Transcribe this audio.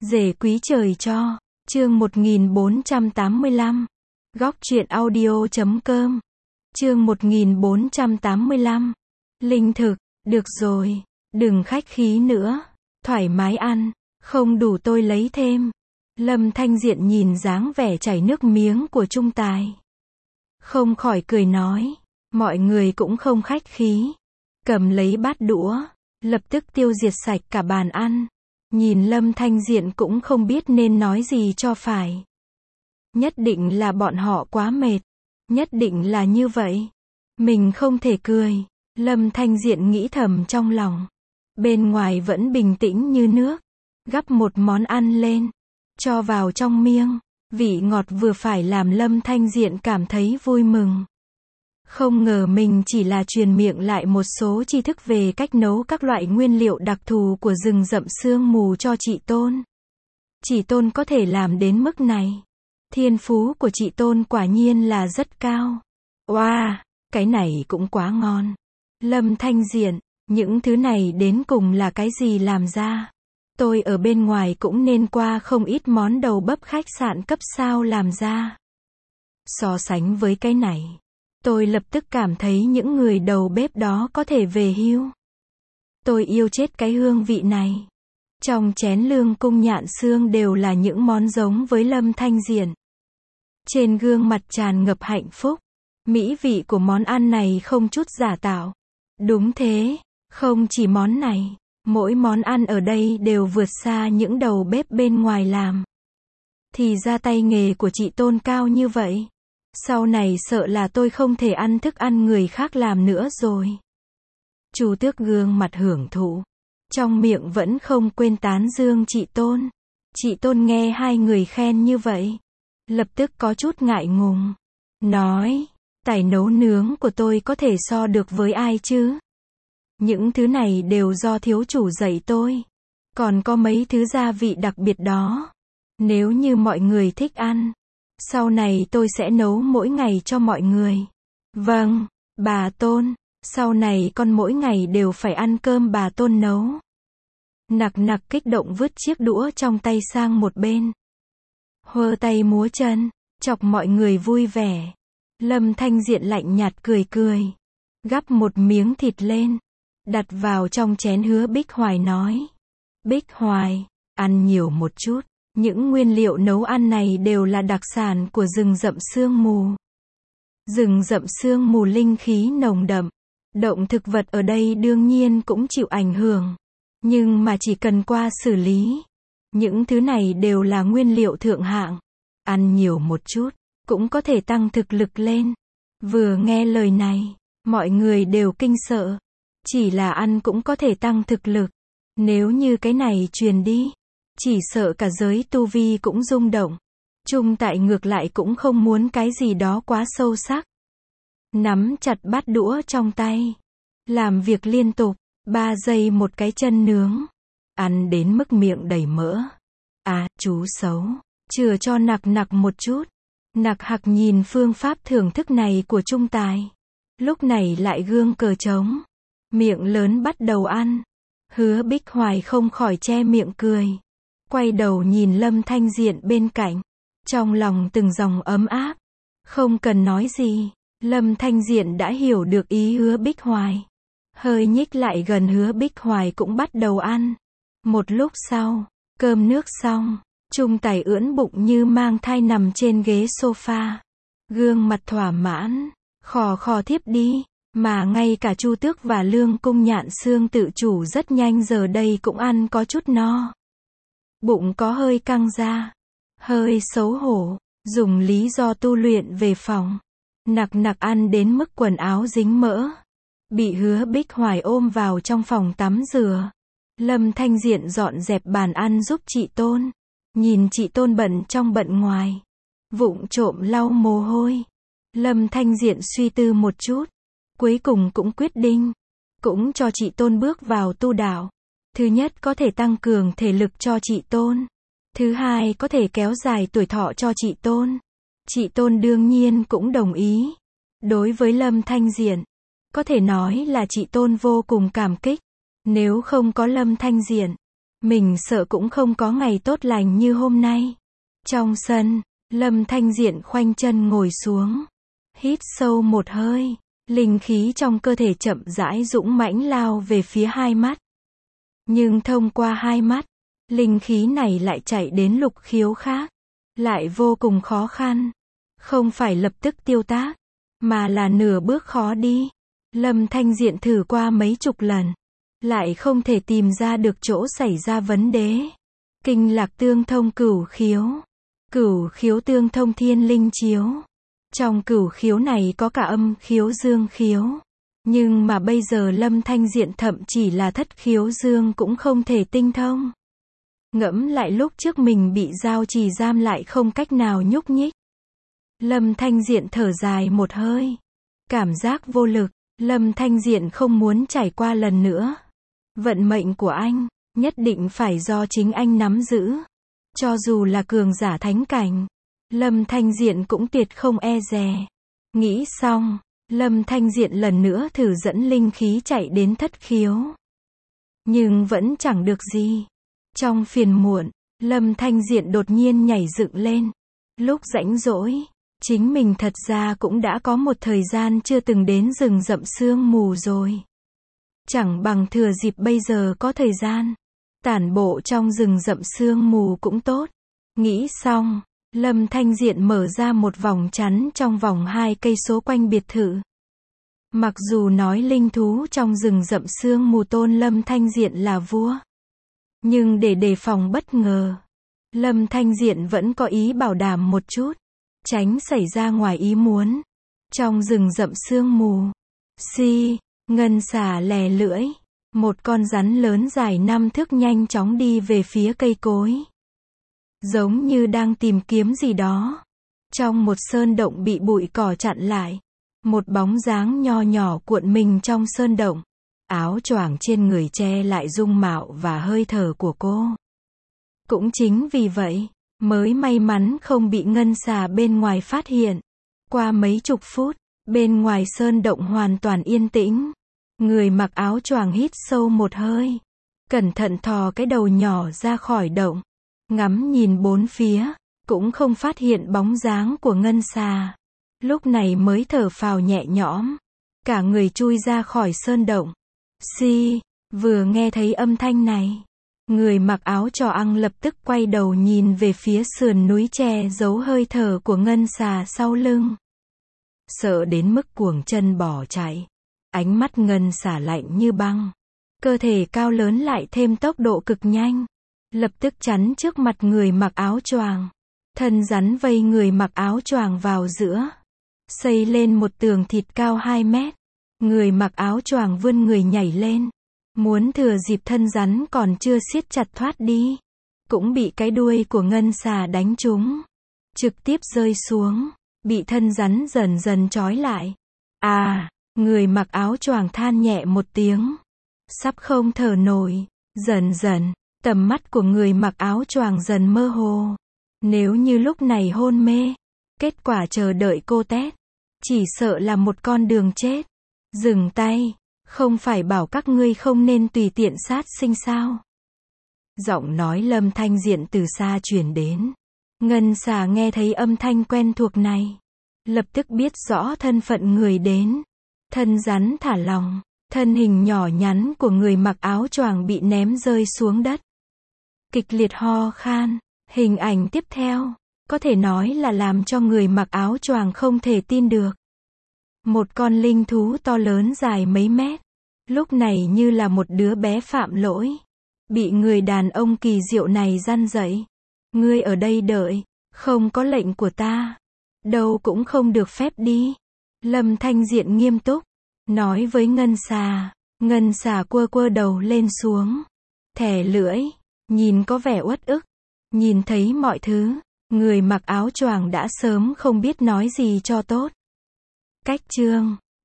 Rể quý trời cho. Chương 1485. Góc truyện audio.com. Chương 1485. Linh thực, được rồi, đừng khách khí nữa, thoải mái ăn, không đủ tôi lấy thêm. Lâm Thanh Diện nhìn dáng vẻ chảy nước miếng của Trung Tài, không khỏi cười nói, mọi người cũng không khách khí, cầm lấy bát đũa, lập tức tiêu diệt sạch cả bàn ăn. Nhìn Lâm Thanh Diện cũng không biết nên nói gì cho phải. Nhất định là bọn họ quá mệt, nhất định là như vậy. Mình không thể cười. Lâm Thanh Diện nghĩ thầm trong lòng. Bên ngoài vẫn bình tĩnh như nước. Gắp một món ăn lên, cho vào trong miệng. Vị ngọt vừa phải làm Lâm Thanh Diện cảm thấy vui mừng. Không ngờ mình chỉ là truyền miệng lại một số tri thức về cách nấu các loại nguyên liệu đặc thù của rừng rậm sương mù cho chị Tôn. Chị Tôn có thể làm đến mức này. Thiên phú của chị Tôn quả nhiên là rất cao. Wow, cái này cũng quá ngon. Lâm Thanh Diện, những thứ này đến cùng là cái gì làm ra? Tôi ở bên ngoài cũng nên qua không ít món đầu bếp khách sạn cấp sao làm ra. So sánh với cái này, tôi lập tức cảm thấy những người đầu bếp đó có thể về hưu. Tôi yêu chết cái hương vị này. Trong chén lương cung nhạn xương đều là những món giống với Lâm Thanh Diện. Trên gương mặt tràn ngập hạnh phúc. Mỹ vị của món ăn này không chút giả tạo. Đúng thế, không chỉ món này, mỗi món ăn ở đây đều vượt xa những đầu bếp bên ngoài làm. Thì ra tay nghề của chị Tôn cao như vậy. Sau này sợ là tôi không thể ăn thức ăn người khác làm nữa rồi. Chu Tước gương mặt hưởng thụ, trong miệng vẫn không quên tán dương chị Tôn. Chị Tôn nghe hai người khen như vậy, lập tức có chút ngại ngùng, nói, tài nấu nướng của tôi có thể so được với ai chứ? Những thứ này đều do thiếu chủ dạy tôi. Còn có mấy thứ gia vị đặc biệt đó. Nếu như mọi người thích ăn, sau này tôi sẽ nấu mỗi ngày cho mọi người. Vâng, bà Tôn, sau này con mỗi ngày đều phải ăn cơm bà Tôn nấu. Nặc nặc kích động vứt chiếc đũa trong tay sang một bên. Hơ tay múa chân, chọc mọi người vui vẻ. Lâm Thanh Diện lạnh nhạt cười cười. Gắp một miếng thịt lên, đặt vào trong chén Hứa Bích Hoài nói. Bích Hoài, ăn nhiều một chút. Những nguyên liệu nấu ăn này đều là đặc sản của rừng rậm sương mù. Rừng rậm sương mù linh khí nồng đậm. Động thực vật ở đây đương nhiên cũng chịu ảnh hưởng. Nhưng mà chỉ cần qua xử lý. Những thứ này đều là nguyên liệu thượng hạng. Ăn nhiều một chút, cũng có thể tăng thực lực lên. Vừa nghe lời này, mọi người đều kinh sợ. Chỉ là ăn cũng có thể tăng thực lực. Nếu như cái này truyền đi, chỉ sợ cả giới tu vi cũng rung động. Trung Tại ngược lại cũng không muốn cái gì đó quá sâu sắc. Nắm chặt bát đũa trong tay. Làm việc liên tục, 3 giây một cái chân nướng. Ăn đến mức miệng đầy mỡ. À, chú xấu. Chừa cho nặc nặc một chút. Nặc hặc nhìn phương pháp thưởng thức này của Trung Tài. Lúc này lại gương cờ trống. Miệng lớn bắt đầu ăn. Hứa Bích Hoài không khỏi che miệng cười. Quay đầu nhìn Lâm Thanh Diện bên cạnh. Trong lòng từng dòng ấm áp. Không cần nói gì, Lâm Thanh Diện đã hiểu được ý Hứa Bích Hoài. Hơi nhích lại gần Hứa Bích Hoài cũng bắt đầu ăn. Một lúc sau, cơm nước xong, Trung Tài ưỡn bụng như mang thai nằm trên ghế sofa. Gương mặt thỏa mãn, khò khò thiếp đi. Mà ngay cả Chu Tước và Lương Cung Nhạn Xương tự chủ rất nhanh giờ đây cũng ăn có chút no. Bụng có hơi căng ra, hơi xấu hổ, dùng lý do tu luyện về phòng. Nặc nặc ăn đến mức quần áo dính mỡ. Bị Hứa Bích Hoài ôm vào trong phòng tắm rửa. Lâm Thanh Diện dọn dẹp bàn ăn giúp chị Tôn. Nhìn chị Tôn bận trong bận ngoài. Vụng trộm lau mồ hôi. Lâm Thanh Diện suy tư một chút. Cuối cùng cũng quyết định. Cũng cho chị Tôn bước vào tu đạo. Thứ nhất có thể tăng cường thể lực cho chị Tôn. Thứ hai có thể kéo dài tuổi thọ cho chị Tôn. Chị Tôn đương nhiên cũng đồng ý. Đối với Lâm Thanh Diện, có thể nói là chị Tôn vô cùng cảm kích. Nếu không có Lâm Thanh Diện, Mình sợ cũng không có ngày tốt lành như hôm nay. Trong sân, Lâm Thanh Diện khoanh chân ngồi xuống. Hít sâu một hơi. Linh khí trong cơ thể chậm rãi dũng mãnh lao về phía hai mắt. Nhưng thông qua hai mắt, linh khí này lại chạy đến lục khiếu khác. Lại vô cùng khó khăn. Không phải lập tức tiêu tác, mà là nửa bước khó đi. Lâm Thanh Diện thử qua mấy chục lần. Lại không thể tìm ra được chỗ xảy ra vấn đề. Kinh lạc tương thông cửu khiếu. Cửu khiếu tương thông thiên linh chiếu. Trong cửu khiếu này có cả âm khiếu dương khiếu. Nhưng mà bây giờ Lâm Thanh Diện thậm chỉ là thất khiếu dương cũng không thể tinh thông. Ngẫm lại lúc trước mình bị giao trì giam lại không cách nào nhúc nhích. Lâm Thanh Diện thở dài một hơi. Cảm giác vô lực. Lâm Thanh Diện không muốn trải qua lần nữa. Vận mệnh của anh, nhất định phải do chính anh nắm giữ. Cho dù là cường giả thánh cảnh, Lâm Thanh Diện cũng tuyệt không e dè. Nghĩ xong, Lâm Thanh Diện lần nữa thử dẫn linh khí chạy đến thất khiếu. Nhưng vẫn chẳng được gì. Trong phiền muộn, Lâm Thanh Diện đột nhiên nhảy dựng lên. Lúc rãnh rỗi, chính mình thật ra cũng đã có một thời gian chưa từng đến rừng rậm sương mù rồi. Chẳng bằng thừa dịp bây giờ có thời gian, tản bộ trong rừng rậm sương mù cũng tốt. Nghĩ xong, Lâm Thanh Diện mở ra một vòng chắn trong vòng 2 cây số quanh biệt thự. Mặc dù nói linh thú trong rừng rậm sương mù tôn Lâm Thanh Diện là vua, nhưng để đề phòng bất ngờ, Lâm Thanh Diện vẫn có ý bảo đảm một chút, tránh xảy ra ngoài ý muốn. Trong rừng rậm sương mù, ngân xà lè lưỡi, một con rắn lớn dài 5 thước nhanh chóng đi về phía cây cối. Giống như đang tìm kiếm gì đó. Trong một sơn động bị bụi cỏ chặn lại, một bóng dáng nho nhỏ cuộn mình trong sơn động. Áo choàng trên người che lại dung mạo và hơi thở của cô. Cũng chính vì vậy, mới may mắn không bị ngân xà bên ngoài phát hiện. Qua mấy chục phút, bên ngoài sơn động hoàn toàn yên tĩnh. Người mặc áo choàng hít sâu một hơi. Cẩn thận thò cái đầu nhỏ ra khỏi động. Ngắm nhìn bốn phía, cũng không phát hiện bóng dáng của ngân xà. Lúc này mới thở phào nhẹ nhõm. Cả người chui ra khỏi sơn động. Vừa nghe thấy âm thanh này, người mặc áo choàng lập tức quay đầu nhìn về phía sườn núi che giấu hơi thở của ngân xà sau lưng. Sợ đến mức cuồng chân bỏ chạy. Ánh mắt ngân xà lạnh như băng. Cơ thể cao lớn lại thêm tốc độ cực nhanh. Lập tức chắn trước mặt người mặc áo choàng. Thân rắn vây người mặc áo choàng vào giữa. Xây lên một tường thịt cao 2 mét. Người mặc áo choàng vươn người nhảy lên. Muốn thừa dịp thân rắn còn chưa siết chặt thoát đi. Cũng bị cái đuôi của ngân xà đánh trúng. Trực tiếp rơi xuống. Bị thân rắn dần dần trói lại. Người mặc áo choàng than nhẹ một tiếng. Sắp không thở nổi. Dần dần, tầm mắt của người mặc áo choàng dần mơ hồ. Nếu như lúc này hôn mê, kết quả chờ đợi cô tét, chỉ sợ là một con đường chết. Dừng tay, không phải bảo các ngươi không nên tùy tiện sát sinh sao? Giọng nói Lâm Thanh Diện từ xa truyền đến. Ngân xà nghe thấy âm thanh quen thuộc này, lập tức biết rõ thân phận người đến. Thân rắn thả lỏng, thân hình nhỏ nhắn của người mặc áo choàng bị ném rơi xuống đất. Kịch liệt ho khan, hình ảnh tiếp theo, có thể nói là làm cho người mặc áo choàng không thể tin được. Một con linh thú to lớn dài mấy mét, lúc này như là một đứa bé phạm lỗi. Bị người đàn ông kỳ diệu này răn dạy. Ngươi ở đây đợi, không có lệnh của ta, đâu cũng không được phép đi. Lâm Thanh Diện nghiêm túc, nói với ngân xà. Ngân xà quơ quơ đầu lên xuống, thè lưỡi, nhìn có vẻ uất ức. Nhìn thấy mọi thứ, người mặc áo choàng đã sớm không biết nói gì cho tốt. Cách chương